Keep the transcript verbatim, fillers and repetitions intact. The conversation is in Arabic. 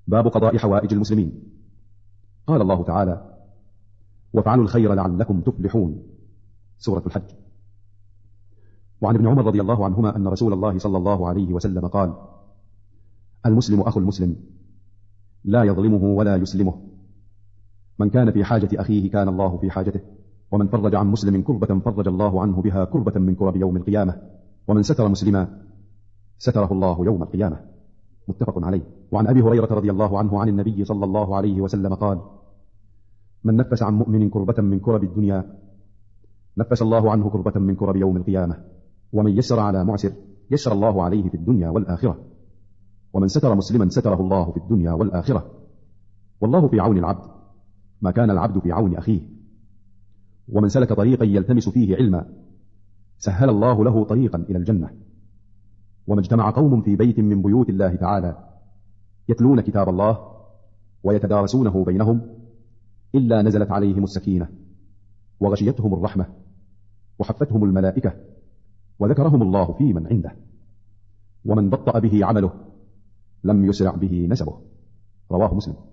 باب قضاء حوائج المسلمين. قال الله تعالى: وافعلوا الخير لعلكم تفلحون، سورة الحج. وعن ابن عمر رضي الله عنهما أن رسول الله صلى الله عليه وسلم قال: المسلم أخو المسلم، لا يظلمه ولا يسلمه، من كان في حاجة أخيه كان الله في حاجته، ومن فرج عن مسلم كربة فرج الله عنه بها كربة من كرب يوم القيامة، ومن ستر مسلما ستره الله يوم القيامة، متفق عليه. وعن أبي هريرة رضي الله عنه عن النبي صلى الله عليه وسلم قال: من نفس عن مؤمن كربة من كرب الدنيا نفس الله عنه كربة من كرب يوم القيامة، ومن يسر على معسر يسر الله عليه في الدنيا والآخرة، ومن ستر مسلما ستره الله في الدنيا والآخرة، والله في عون العبد ما كان العبد في عون أخيه. ومن سلك طريقا يلتمس فيه علما سهل الله له طريقا إلى الجنة. وما اجتمع قوم في بيت من بيوت الله تعالى يتلون كتاب الله ويتدارسونه بينهم إلا نزلت عليهم السكينة وغشيتهم الرحمة وحفتهم الملائكة وذكرهم الله في من عنده. ومن بطأ به عمله لم يسرع به نسبه، رواه مسلم.